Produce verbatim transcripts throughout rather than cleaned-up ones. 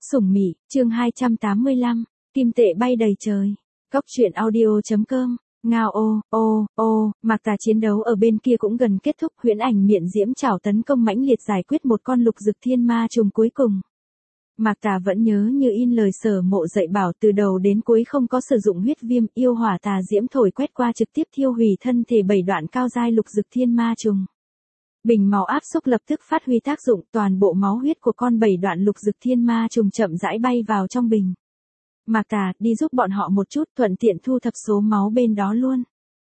Sủng Mị, chương hai trăm tám mươi lăm, kim tệ bay đầy trời. Cóc truyện audio chấm com. Ngao ô, ô, ô, Mạc Tà chiến đấu ở bên kia cũng gần kết thúc, huyễn ảnh miện diễm chảo tấn công mãnh liệt giải quyết một con lục dực thiên ma trùng cuối cùng. Mạc Tà vẫn nhớ như in lời Sở Mộ dạy bảo, từ đầu đến cuối không có sử dụng huyết viêm, yêu hỏa tà diễm thổi quét qua trực tiếp thiêu hủy thân thể bảy đoạn cao giai lục dực thiên ma trùng. Bình máu áp xúc lập tức phát huy tác dụng, toàn bộ máu huyết của con bảy đoạn lục dực thiên ma trùng chậm rãi bay vào trong bình. Mạc Tà, đi giúp bọn họ một chút, thuận tiện thu thập số máu bên đó luôn.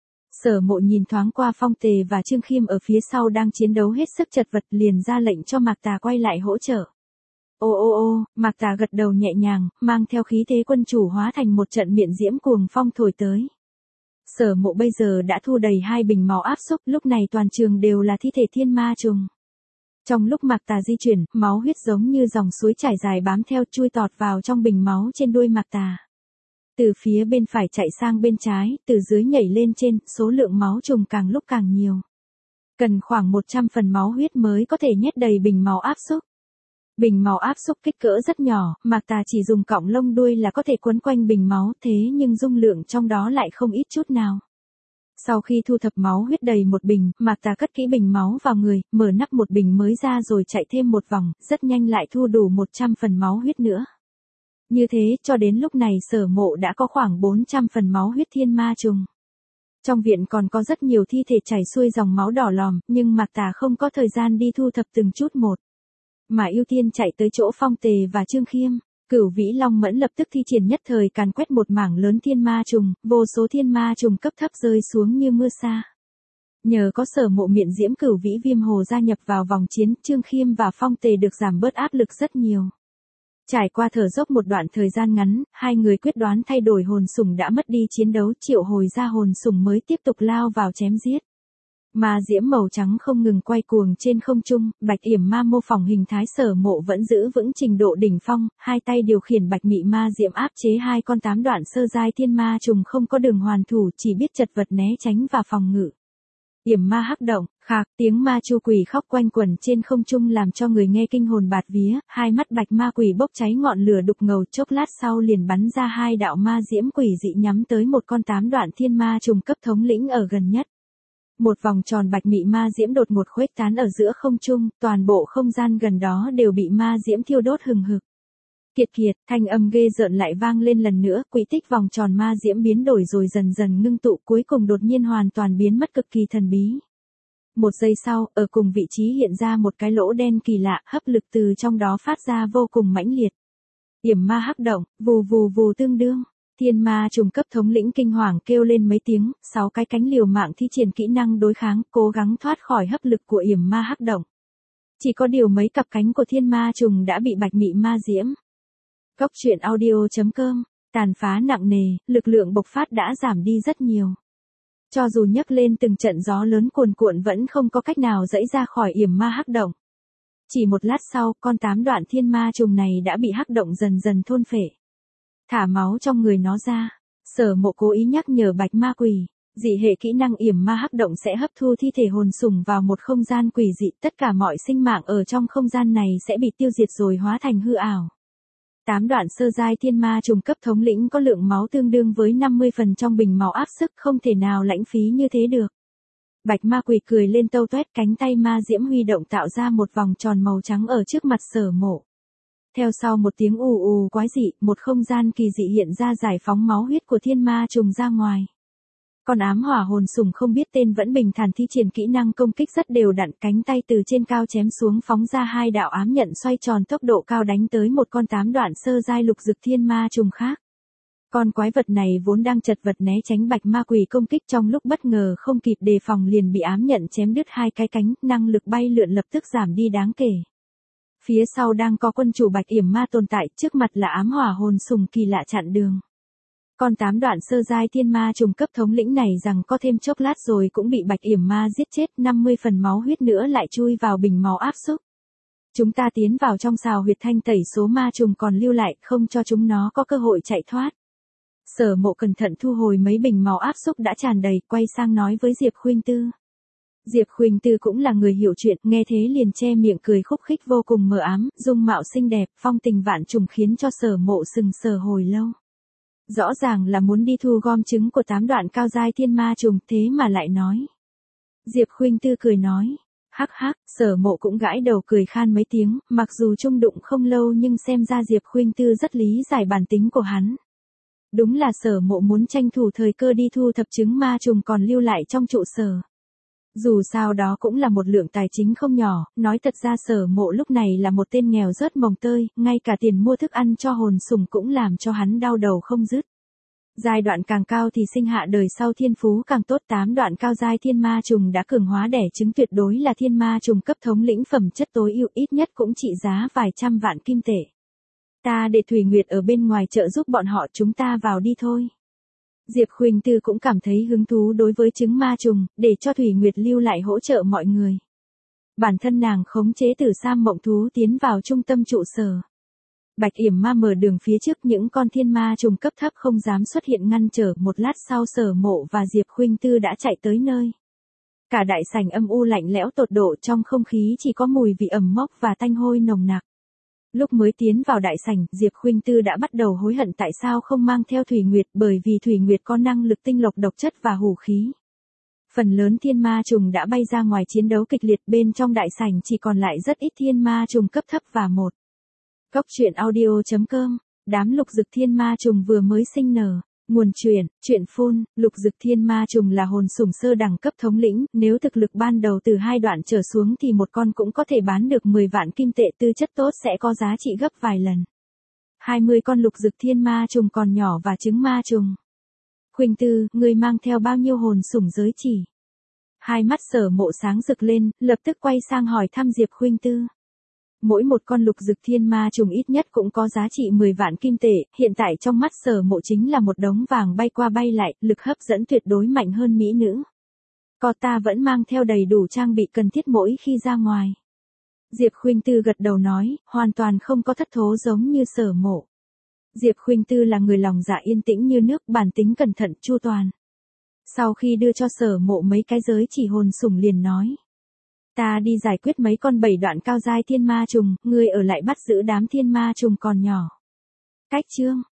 Sở Mộ nhìn thoáng qua Phong Tề và Trương Khiêm ở phía sau đang chiến đấu hết sức chật vật, liền ra lệnh cho Mạc Tà quay lại hỗ trợ. Ô ô ô, Mạc Tà gật đầu nhẹ nhàng, mang theo khí thế quân chủ hóa thành một trận miện diễm cuồng phong thổi tới. Sở Mộ bây giờ đã thu đầy hai bình máu áp xúc, lúc này toàn trường đều là thi thể thiên ma trùng. Trong lúc Mạc Tà di chuyển, máu huyết giống như dòng suối chảy dài bám theo chui tọt vào trong bình máu trên đuôi Mạc Tà. Từ phía bên phải chạy sang bên trái, từ dưới nhảy lên trên, số lượng máu trùng càng lúc càng nhiều. Cần khoảng một trăm phần máu huyết mới có thể nhét đầy bình máu áp xúc. Bình máu áp xúc kích cỡ rất nhỏ, Mạc Tà chỉ dùng cọng lông đuôi là có thể quấn quanh bình máu, thế nhưng dung lượng trong đó lại không ít chút nào. Sau khi thu thập máu huyết đầy một bình, Mạc Tà cất kỹ bình máu vào người, mở nắp một bình mới ra rồi chạy thêm một vòng, rất nhanh lại thu đủ một trăm phần máu huyết nữa. Như thế, cho đến lúc này Sở Mộ đã có khoảng bốn trăm phần máu huyết thiên ma trùng. Trong viện còn có rất nhiều thi thể chảy xuôi dòng máu đỏ lòm, nhưng Mạc Tà không có thời gian đi thu thập từng chút một. Mà ưu tiên chạy tới chỗ Phong Tề và Trương Khiêm. Cửu Vĩ Long Mẫn lập tức thi triển nhất thời càn quét một mảng lớn thiên ma trùng, vô số thiên ma trùng cấp thấp rơi xuống như mưa sa. Nhờ có Sở Mộ miện diễm Cửu Vĩ Viêm Hồ gia nhập vào vòng chiến, Trương Khiêm và Phong Tề được giảm bớt áp lực rất nhiều. Trải qua thở dốc một đoạn thời gian ngắn, hai người quyết đoán thay đổi hồn sủng đã mất đi chiến đấu, triệu hồi ra hồn sủng mới tiếp tục lao vào chém giết. Ma diễm màu trắng không ngừng quay cuồng trên không trung, bạch yểm ma mô phỏng hình thái Sở Mộ vẫn giữ vững trình độ đỉnh phong, hai tay điều khiển bạch mị ma diễm áp chế hai con tám đoạn sơ giai thiên ma trùng không có đường hoàn thủ, chỉ biết chật vật né tránh và phòng ngự. Yểm ma hắc động, khạc, tiếng ma chu quỷ khóc quanh quẩn trên không trung làm cho người nghe kinh hồn bạt vía, hai mắt bạch ma quỷ bốc cháy ngọn lửa đục ngầu, chốc lát sau liền bắn ra hai đạo ma diễm quỷ dị nhắm tới một con tám đoạn thiên ma trùng cấp thống lĩnh ở gần nhất. Một vòng tròn bạch mị ma diễm đột ngột khuếch tán ở giữa không trung, toàn bộ không gian gần đó đều bị ma diễm thiêu đốt hừng hực. Kiệt kiệt, thanh âm ghê rợn lại vang lên lần nữa, quỹ tích vòng tròn ma diễm biến đổi rồi dần dần ngưng tụ, cuối cùng đột nhiên hoàn toàn biến mất cực kỳ thần bí. Một giây sau, ở cùng vị trí hiện ra một cái lỗ đen kỳ lạ, hấp lực từ trong đó phát ra vô cùng mãnh liệt. Yểm ma hắc động, vù vù vù tương đương. Thiên ma trùng cấp thống lĩnh kinh hoàng kêu lên mấy tiếng, sáu cái cánh liều mạng thi triển kỹ năng đối kháng, cố gắng thoát khỏi hấp lực của yểm ma hắc động. Chỉ có điều mấy cặp cánh của thiên ma trùng đã bị bạch mị ma diễm. Cóc truyện audio chấm com, tàn phá nặng nề, lực lượng bộc phát đã giảm đi rất nhiều. Cho dù nhấc lên từng trận gió lớn cuồn cuộn vẫn không có cách nào dẫy ra khỏi yểm ma hắc động. Chỉ một lát sau, con tám đoạn thiên ma trùng này đã bị hắc động dần dần thôn phệ. Thả máu trong người nó ra. Sở Mộ cố ý nhắc nhở bạch ma quỷ, dị hệ kỹ năng yểm ma hắc động sẽ hấp thu thi thể hồn sủng vào một không gian quỷ dị, tất cả mọi sinh mạng ở trong không gian này sẽ bị tiêu diệt rồi hóa thành hư ảo. Tám đoạn sơ giai thiên ma trùng cấp thống lĩnh có lượng máu tương đương với năm mươi phần trong bình máu áp sức, không thể nào lãng phí như thế được. Bạch ma quỷ cười lên tâu toét, cánh tay ma diễm huy động tạo ra một vòng tròn màu trắng ở trước mặt Sở Mộ. Theo sau một tiếng ù ù quái dị, một không gian kỳ dị hiện ra giải phóng máu huyết của thiên ma trùng ra ngoài. Con ám hỏa hồn sủng không biết tên vẫn bình thản thi triển kỹ năng công kích rất đều đặn, cánh tay từ trên cao chém xuống phóng ra hai đạo ám nhận xoay tròn tốc độ cao đánh tới một con tám đoạn sơ giai lục dực thiên ma trùng khác. Con quái vật này vốn đang chật vật né tránh bạch ma quỷ công kích, trong lúc bất ngờ không kịp đề phòng liền bị ám nhận chém đứt hai cái cánh, năng lực bay lượn lập tức giảm đi đáng kể. Phía sau đang có quân chủ bạch yểm ma tồn tại, trước mặt là ám hỏa hồn sủng kỳ lạ chặn đường. Con tám đoạn sơ giai thiên ma trùng cấp thống lĩnh này rằng có thêm chốc lát rồi cũng bị bạch yểm ma giết chết, năm mươi phần máu huyết nữa lại chui vào bình máu áp xúc. Chúng ta tiến vào trong sào huyệt thanh tẩy số ma trùng còn lưu lại, không cho chúng nó có cơ hội chạy thoát. Sở Mộ cẩn thận thu hồi mấy bình máu áp xúc đã tràn đầy, quay sang nói với Diệp Khuynh Tư. Diệp Khuynh Tư cũng là người hiểu chuyện, nghe thế liền che miệng cười khúc khích vô cùng mờ ám, dung mạo xinh đẹp, phong tình vạn trùng khiến cho Sở Mộ sừng sờ hồi lâu. Rõ ràng là muốn đi thu gom trứng của tám đoạn cao giai thiên ma trùng, thế mà lại nói. Diệp Khuynh Tư cười nói. Hắc hắc, Sở Mộ cũng gãi đầu cười khan mấy tiếng, mặc dù chung đụng không lâu nhưng xem ra Diệp Khuynh Tư rất lý giải bản tính của hắn. Đúng là Sở Mộ muốn tranh thủ thời cơ đi thu thập trứng ma trùng còn lưu lại trong trụ sở. Dù sao đó cũng là một lượng tài chính không nhỏ, nói thật ra Sở Mộ lúc này là một tên nghèo rớt mồng tơi, ngay cả tiền mua thức ăn cho hồn sủng cũng làm cho hắn đau đầu không dứt. Giai đoạn càng cao thì sinh hạ đời sau thiên phú càng tốt, tám đoạn cao giai thiên ma trùng đã cường hóa đẻ trứng tuyệt đối là thiên ma trùng cấp thống lĩnh phẩm chất tối ưu, ít nhất cũng trị giá vài trăm vạn kim tệ. Ta để Thủy Nguyệt ở bên ngoài trợ giúp bọn họ, chúng ta vào đi thôi. Diệp Khuynh Tư cũng cảm thấy hứng thú đối với trứng ma trùng, để cho Thủy Nguyệt lưu lại hỗ trợ mọi người. Bản thân nàng khống chế Tử Sam mộng thú tiến vào trung tâm trụ sở. Bạch Yểm Ma mở đường phía trước, những con thiên ma trùng cấp thấp không dám xuất hiện ngăn trở, một lát sau Sở Mộ và Diệp Khuynh Tư đã chạy tới nơi. Cả đại sảnh âm u lạnh lẽo tột độ, trong không khí chỉ có mùi vị ẩm mốc và tanh hôi nồng nặc. Lúc mới tiến vào đại sảnh, Diệp Khuynh Tư đã bắt đầu hối hận tại sao không mang theo Thủy Nguyệt, bởi vì Thủy Nguyệt có năng lực tinh lọc độc chất và hủ khí. Phần lớn thiên ma trùng đã bay ra ngoài chiến đấu kịch liệt, bên trong đại sảnh chỉ còn lại rất ít thiên ma trùng cấp thấp và một. Cốc truyện audio chấm com, đám lục dực thiên ma trùng vừa mới sinh nở. Nguồn truyện, truyện phun, lục dực thiên ma trùng là hồn sủng sơ đẳng cấp thống lĩnh, nếu thực lực ban đầu từ hai đoạn trở xuống thì một con cũng có thể bán được mười vạn kim tệ, tư chất tốt sẽ có giá trị gấp vài lần. hai mươi con lục dực thiên ma trùng còn nhỏ và trứng ma trùng. Khuynh Tư, ngươi mang theo bao nhiêu hồn sủng giới chỉ? Hai mắt Sở Mộ sáng rực lên, lập tức quay sang hỏi thăm Diệp Khuynh Tư. Mỗi một con lục dực thiên ma trùng ít nhất cũng có giá trị mười vạn kim tệ, hiện tại trong mắt Sở Mộ chính là một đống vàng bay qua bay lại, lực hấp dẫn tuyệt đối mạnh hơn mỹ nữ. Có ta vẫn mang theo đầy đủ trang bị cần thiết mỗi khi ra ngoài. Diệp Khuynh Tư gật đầu nói, hoàn toàn không có thất thố giống như Sở Mộ. Diệp Khuynh Tư là người lòng dạ yên tĩnh như nước, bản tính cẩn thận chu toàn. Sau khi đưa cho Sở Mộ mấy cái giới chỉ hồn sủng liền nói. Ta đi giải quyết mấy con bảy đoạn cao giai thiên ma trùng, ngươi ở lại bắt giữ đám thiên ma trùng còn nhỏ. Cách chương,